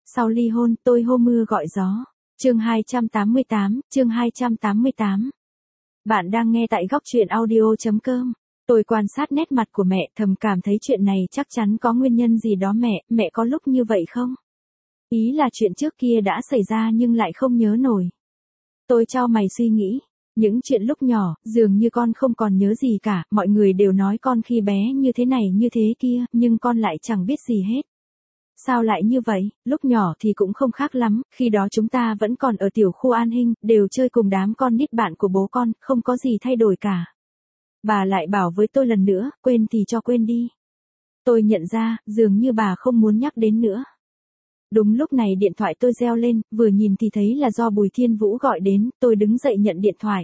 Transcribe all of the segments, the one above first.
Sau ly hôn, tôi hô mưa gọi gió. Chương 288. Bạn đang nghe tại góc truyện audio.com. Tôi quan sát nét mặt của mẹ, thầm cảm thấy chuyện này chắc chắn có nguyên nhân gì đó mẹ có lúc như vậy không? Ý là chuyện trước kia đã xảy ra nhưng lại không nhớ nổi. Tôi chau mày suy nghĩ. Những chuyện lúc nhỏ, dường như con không còn nhớ gì cả, mọi người đều nói con khi bé như thế này như thế kia, nhưng con lại chẳng biết gì hết. Sao lại như vậy, lúc nhỏ thì cũng không khác lắm, khi đó chúng ta vẫn còn ở tiểu khu An Hinh, đều chơi cùng đám con nít bạn của bố con, không có gì thay đổi cả. Bà lại bảo với tôi lần nữa, quên thì cho quên đi. Tôi nhận ra, dường như bà không muốn nhắc đến nữa. Đúng lúc này điện thoại tôi reo lên, vừa nhìn thì thấy là do Bùi Thiên Vũ gọi đến, tôi đứng dậy nhận điện thoại.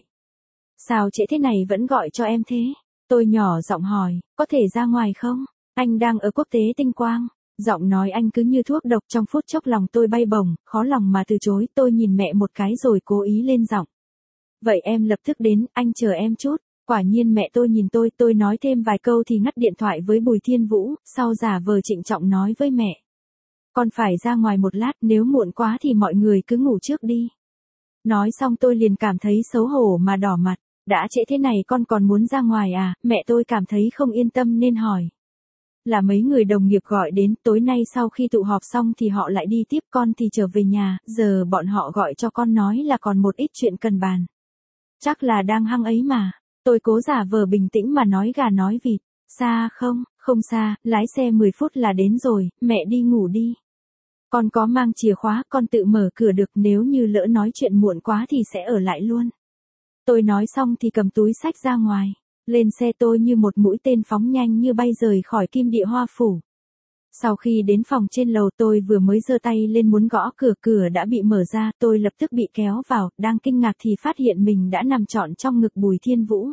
Sao trễ thế này vẫn gọi cho em thế? Tôi nhỏ giọng hỏi, có thể ra ngoài không? Anh đang ở Quốc tế Tinh Quang. Giọng nói anh cứ như thuốc độc, trong phút chốc lòng tôi bay bổng, khó lòng mà từ chối. Tôi nhìn mẹ một cái rồi cố ý lên giọng. Vậy em lập tức đến, anh chờ em chút. Quả nhiên mẹ tôi nhìn tôi nói thêm vài câu thì ngắt điện thoại với Bùi Thiên Vũ, sau giả vờ trịnh trọng nói với mẹ. Con phải ra ngoài một lát, nếu muộn quá thì mọi người cứ ngủ trước đi. Nói xong tôi liền cảm thấy xấu hổ mà đỏ mặt. Đã trễ thế này con còn muốn ra ngoài à? Mẹ tôi cảm thấy không yên tâm nên hỏi. Là mấy người đồng nghiệp gọi đến, tối nay sau khi tụ họp xong thì họ lại đi tiếp, con thì trở về nhà, giờ bọn họ gọi cho con nói là còn một ít chuyện cần bàn. Chắc là đang hăng ấy mà. Tôi cố giả vờ bình tĩnh mà nói gà nói vịt. Xa không? Không xa, lái xe 10 phút là đến rồi, mẹ đi ngủ đi. Con có mang chìa khóa, con tự mở cửa được, nếu như lỡ nói chuyện muộn quá thì sẽ ở lại luôn. Tôi nói xong thì cầm túi xách ra ngoài. Lên xe tôi như một mũi tên phóng nhanh như bay rời khỏi Kim Địa Hoa Phủ. Sau khi đến phòng trên lầu tôi vừa mới giơ tay lên muốn gõ cửa đã bị mở ra, tôi lập tức bị kéo vào, đang kinh ngạc thì phát hiện mình đã nằm trọn trong ngực Bùi Thiên Vũ.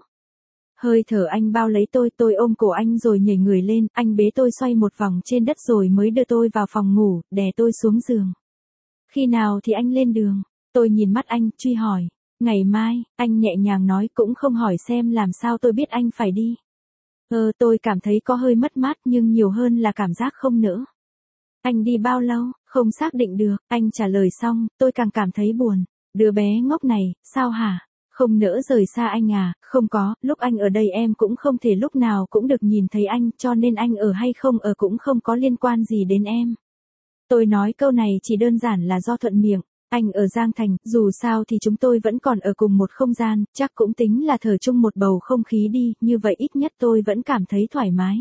Hơi thở anh bao lấy tôi ôm cổ anh rồi nhảy người lên, anh bế tôi xoay một vòng trên đất rồi mới đưa tôi vào phòng ngủ, đè tôi xuống giường. Khi nào thì anh lên đường? Tôi nhìn mắt anh, truy hỏi. Ngày mai, anh nhẹ nhàng nói, cũng không hỏi xem làm sao tôi biết anh phải đi. Tôi cảm thấy có hơi mất mát nhưng nhiều hơn là cảm giác không nỡ. Anh đi bao lâu? Không xác định được, anh trả lời xong, tôi càng cảm thấy buồn. Đứa bé ngốc này, sao hả? Không nỡ rời xa anh à? Không có, lúc anh ở đây em cũng không thể lúc nào cũng được nhìn thấy anh, cho nên anh ở hay không ở cũng không có liên quan gì đến em. Tôi nói câu này chỉ đơn giản là do thuận miệng. Anh ở Giang Thành, dù sao thì chúng tôi vẫn còn ở cùng một không gian, chắc cũng tính là thở chung một bầu không khí đi, như vậy ít nhất tôi vẫn cảm thấy thoải mái.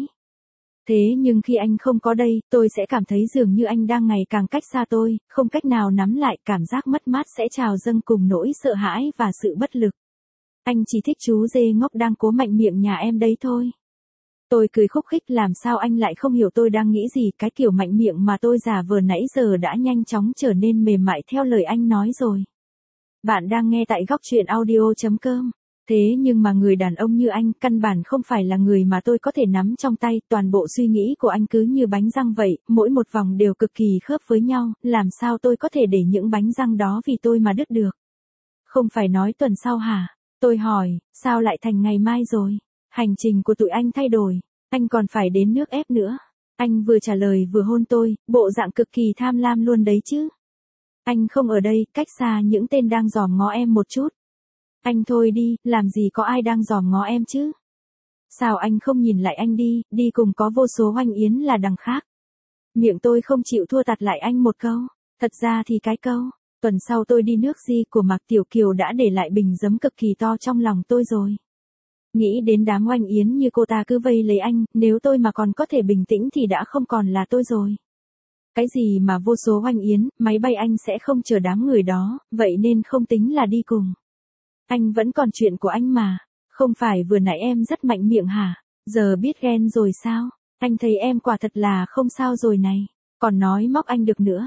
Thế nhưng khi anh không có đây, tôi sẽ cảm thấy dường như anh đang ngày càng cách xa tôi, không cách nào nắm lại, cảm giác mất mát sẽ trào dâng cùng nỗi sợ hãi và sự bất lực. Anh chỉ thích chú dê ngốc đang cố mạnh miệng nhà em đấy thôi. Tôi cười khúc khích, làm sao anh lại không hiểu tôi đang nghĩ gì, cái kiểu mạnh miệng mà tôi giả vờ nãy giờ đã nhanh chóng trở nên mềm mại theo lời anh nói rồi. Bạn đang nghe tại góc truyện audio.com. Thế nhưng mà người đàn ông như anh căn bản không phải là người mà tôi có thể nắm trong tay, toàn bộ suy nghĩ của anh cứ như bánh răng vậy, mỗi một vòng đều cực kỳ khớp với nhau, làm sao tôi có thể để những bánh răng đó vì tôi mà đứt được. Không phải nói tuần sau hả? Tôi hỏi, sao lại thành ngày mai rồi? Hành trình của tụi anh thay đổi, anh còn phải đến nước ép nữa. Anh vừa trả lời vừa hôn tôi, bộ dạng cực kỳ tham lam luôn đấy chứ. Anh không ở đây, cách xa những tên đang dòm ngó em một chút. Anh thôi đi, làm gì có ai đang dòm ngó em chứ. Sao anh không nhìn lại anh đi cùng có vô số oanh yến là đằng khác. Miệng tôi không chịu thua tạt lại anh một câu. Thật ra thì cái câu, tuần sau tôi đi nước Di của Mạc Tiểu Kiều đã để lại bình giấm cực kỳ to trong lòng tôi rồi. Nghĩ đến đám oanh yến như cô ta cứ vây lấy anh, nếu tôi mà còn có thể bình tĩnh thì đã không còn là tôi rồi. Cái gì mà vô số oanh yến, máy bay anh sẽ không chở đám người đó, vậy nên không tính là đi cùng. Anh vẫn còn chuyện của anh mà, không phải vừa nãy em rất mạnh miệng hả, giờ biết ghen rồi sao, anh thấy em quả thật là không sao rồi này, còn nói móc anh được nữa.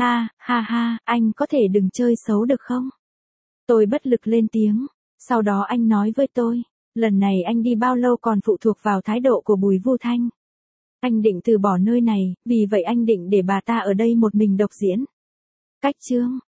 Ha, anh có thể đừng chơi xấu được không? Tôi bất lực lên tiếng, sau đó anh nói với tôi. Lần này anh đi bao lâu còn phụ thuộc vào thái độ của Bùi Vu Thanh. Anh định từ bỏ nơi này, vì vậy anh định để bà ta ở đây một mình độc diễn. Cách chương